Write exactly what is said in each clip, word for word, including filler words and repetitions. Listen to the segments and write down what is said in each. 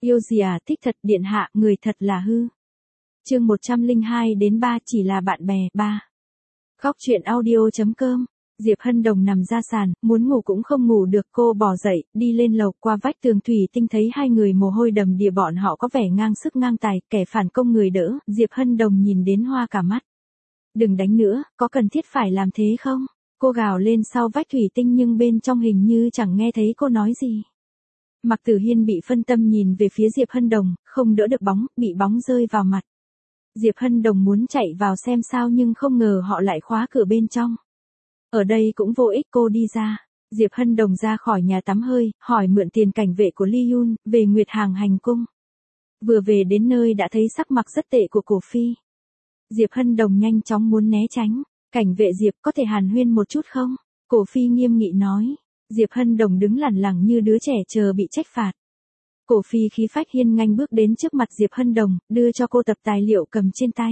Yêu gì à, thích thật, điện hạ, người thật là hư. Chương một trăm lẻ hai đến ba chỉ là bạn bè, ba. Khóc chuyện audio.com. Diệp Hân Đồng nằm ra sàn, muốn ngủ cũng không ngủ được, cô bò dậy, đi lên lầu, qua vách tường thủy tinh thấy hai người mồ hôi đầm đìa, bọn họ có vẻ ngang sức ngang tài, kẻ phản công người đỡ, Diệp Hân Đồng nhìn đến hoa cả mắt. Đừng đánh nữa, có cần thiết phải làm thế không? Cô gào lên sau vách thủy tinh nhưng bên trong hình như chẳng nghe thấy cô nói gì. Mạc Tử Hiên bị phân tâm nhìn về phía Diệp Hân Đồng, không đỡ được bóng, bị bóng rơi vào mặt. Diệp Hân Đồng muốn chạy vào xem sao nhưng không ngờ họ lại khóa cửa bên trong. Ở đây cũng vô ích, cô đi ra. Diệp Hân Đồng ra khỏi nhà tắm hơi, hỏi mượn tiền cảnh vệ của Ly Yun, về Nguyệt Hàng hành cung. Vừa về đến nơi đã thấy sắc mặt rất tệ của Cổ Phi. Diệp Hân Đồng nhanh chóng muốn né tránh. Cảnh vệ Diệp, có thể hàn huyên một chút không? Cổ Phi nghiêm nghị nói. Diệp Hân Đồng đứng lẳng lẳng như đứa trẻ chờ bị trách phạt. Cổ Phi khí phách hiên ngang bước đến trước mặt Diệp Hân Đồng, đưa cho cô tập tài liệu cầm trên tay.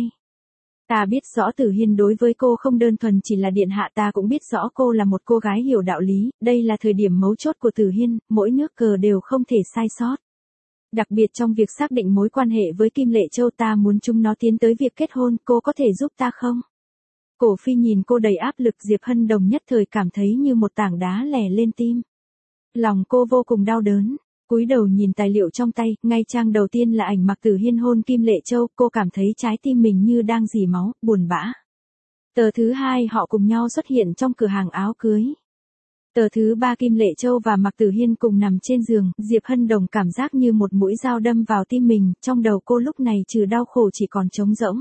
Ta biết rõ Tử Hiên đối với cô không đơn thuần chỉ là điện hạ, ta cũng biết rõ cô là một cô gái hiểu đạo lý, đây là thời điểm mấu chốt của Tử Hiên, mỗi nước cờ đều không thể sai sót. Đặc biệt trong việc xác định mối quan hệ với Kim Lệ Châu, ta muốn chúng nó tiến tới việc kết hôn, cô có thể giúp ta không? Cổ Phi nhìn cô đầy áp lực, Diệp Hân Đồng nhất thời cảm thấy như một tảng đá lè lên tim. Lòng cô vô cùng đau đớn. Cúi đầu nhìn tài liệu trong tay, ngay trang đầu tiên là ảnh Mạc Tử Hiên hôn Kim Lệ Châu, cô cảm thấy trái tim mình như đang rỉ máu, buồn bã. Tờ thứ hai họ cùng nhau xuất hiện trong cửa hàng áo cưới. Tờ thứ ba Kim Lệ Châu và Mạc Tử Hiên cùng nằm trên giường, Diệp Hân Đồng cảm giác như một mũi dao đâm vào tim mình, trong đầu cô lúc này trừ đau khổ chỉ còn trống rỗng.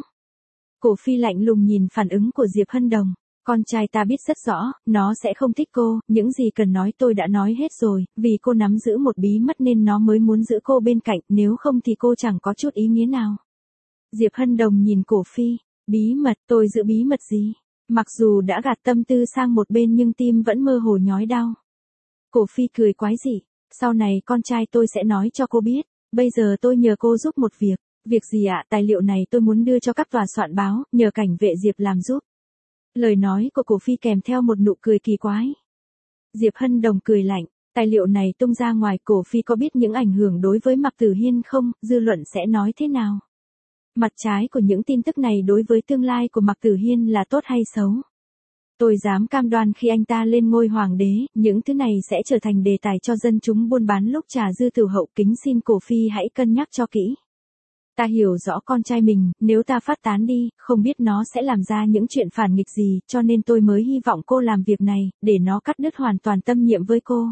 Cổ Phi lạnh lùng nhìn phản ứng của Diệp Hân Đồng. Con trai ta biết rất rõ, nó sẽ không thích cô, những gì cần nói tôi đã nói hết rồi, vì cô nắm giữ một bí mật nên nó mới muốn giữ cô bên cạnh, nếu không thì cô chẳng có chút ý nghĩa nào. Diệp Hân Đồng nhìn Cổ Phi, bí mật, tôi giữ bí mật gì? Mặc dù đã gạt tâm tư sang một bên nhưng tim vẫn mơ hồ nhói đau. Cổ Phi cười quái dị, sau này con trai tôi sẽ nói cho cô biết, bây giờ tôi nhờ cô giúp một việc. Việc gì ạ? Tài liệu này tôi muốn đưa cho các tòa soạn báo, nhờ cảnh vệ Diệp làm giúp. Lời nói của Cổ Phi kèm theo một nụ cười kỳ quái. Diệp Hân Đồng cười lạnh, tài liệu này tung ra ngoài, Cổ Phi có biết những ảnh hưởng đối với Mạc Tử Hiên không, dư luận sẽ nói thế nào? Mặt trái của những tin tức này đối với tương lai của Mạc Tử Hiên là tốt hay xấu? Tôi dám cam đoan khi anh ta lên ngôi hoàng đế, những thứ này sẽ trở thành đề tài cho dân chúng buôn bán lúc trà dư tử hậu, kính xin Cổ Phi hãy cân nhắc cho kỹ. Ta hiểu rõ con trai mình, nếu ta phát tán đi, không biết nó sẽ làm ra những chuyện phản nghịch gì, cho nên tôi mới hy vọng cô làm việc này, để nó cắt đứt hoàn toàn tâm nhiệm với cô.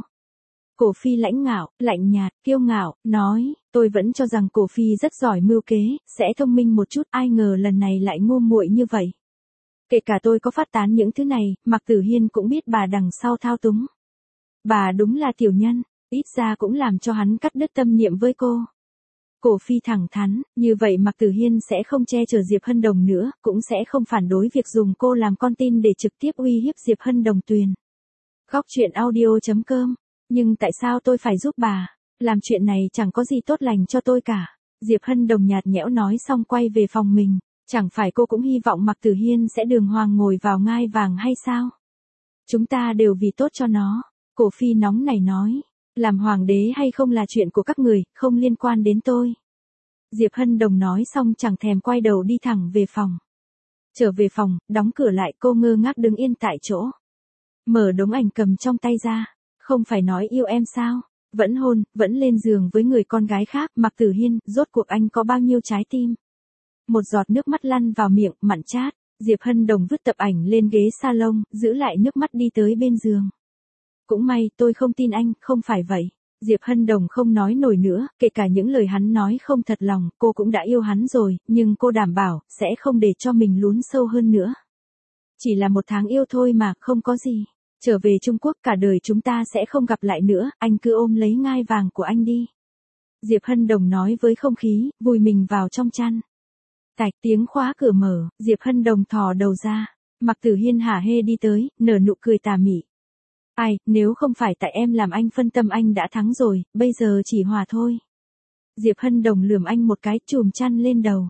Cổ Phi lãnh ngạo, lạnh nhạt, kiêu ngạo, nói, tôi vẫn cho rằng Cổ Phi rất giỏi mưu kế, sẽ thông minh một chút, ai ngờ lần này lại ngu muội như vậy. Kể cả tôi có phát tán những thứ này, Mạc Tử Hiên cũng biết bà đằng sau thao túng. Bà đúng là tiểu nhân, ít ra cũng làm cho hắn cắt đứt tâm niệm với cô. Cổ Phi thẳng thắn, như vậy Mạc Tử Hiên sẽ không che chở Diệp Hân Đồng nữa, cũng sẽ không phản đối việc dùng cô làm con tin để trực tiếp uy hiếp Diệp Hân Đồng Tuyền. Khóc chuyện audio.com. Nhưng tại sao tôi phải giúp bà? Làm chuyện này chẳng có gì tốt lành cho tôi cả. Diệp Hân Đồng nhạt nhẽo nói xong quay về phòng mình. Chẳng phải cô cũng hy vọng Mạc Tử Hiên sẽ đường hoàng ngồi vào ngai vàng hay sao? Chúng ta đều vì tốt cho nó. Cổ Phi nóng nảy nói. Làm hoàng đế hay không là chuyện của các người, không liên quan đến tôi. Diệp Hân Đồng nói xong chẳng thèm quay đầu đi thẳng về phòng. Trở về phòng, đóng cửa lại, cô ngơ ngác đứng yên tại chỗ. Mở đống ảnh cầm trong tay ra. Không phải nói yêu em sao? Vẫn hôn, vẫn lên giường với người con gái khác. Mạc Tử Hiên, rốt cuộc anh có bao nhiêu trái tim? Một giọt nước mắt lăn vào miệng, mặn chát. Diệp Hân Đồng vứt tập ảnh lên ghế salon, giữ lại nước mắt đi tới bên giường. Cũng may, tôi không tin anh, không phải vậy. Diệp Hân Đồng không nói nổi nữa, kể cả những lời hắn nói không thật lòng, cô cũng đã yêu hắn rồi, nhưng cô đảm bảo, sẽ không để cho mình lún sâu hơn nữa. Chỉ là một tháng yêu thôi mà, không có gì. Trở về Trung Quốc cả đời chúng ta sẽ không gặp lại nữa, anh cứ ôm lấy ngai vàng của anh đi. Diệp Hân Đồng nói với không khí, vùi mình vào trong chăn. Tạch tiếng khóa cửa mở, Diệp Hân Đồng thò đầu ra. Mạc Tử Hiên hả hê đi tới, nở nụ cười tà mị. Ai, nếu không phải tại em làm anh phân tâm anh đã thắng rồi, bây giờ chỉ hòa thôi. Diệp Hân Đồng lườm anh một cái, chùm chăn lên đầu.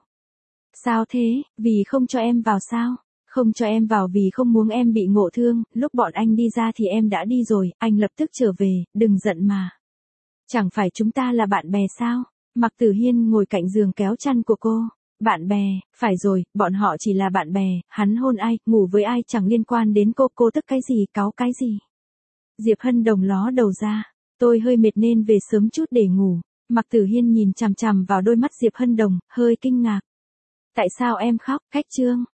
Sao thế, vì không cho em vào sao? Không cho em vào vì không muốn em bị ngộ thương, lúc bọn anh đi ra thì em đã đi rồi, anh lập tức trở về, đừng giận mà. Chẳng phải chúng ta là bạn bè sao? Mạc Tử Hiên ngồi cạnh giường kéo chăn của cô. Bạn bè, phải rồi, bọn họ chỉ là bạn bè, hắn hôn ai, ngủ với ai chẳng liên quan đến cô, cô tức cái gì, cáu cái gì. Diệp Hân Đồng ló đầu ra, tôi hơi mệt nên về sớm chút để ngủ. Mạc Tử Hiên nhìn chằm chằm vào đôi mắt Diệp Hân Đồng, hơi kinh ngạc. Tại sao em khóc, Khách Trương?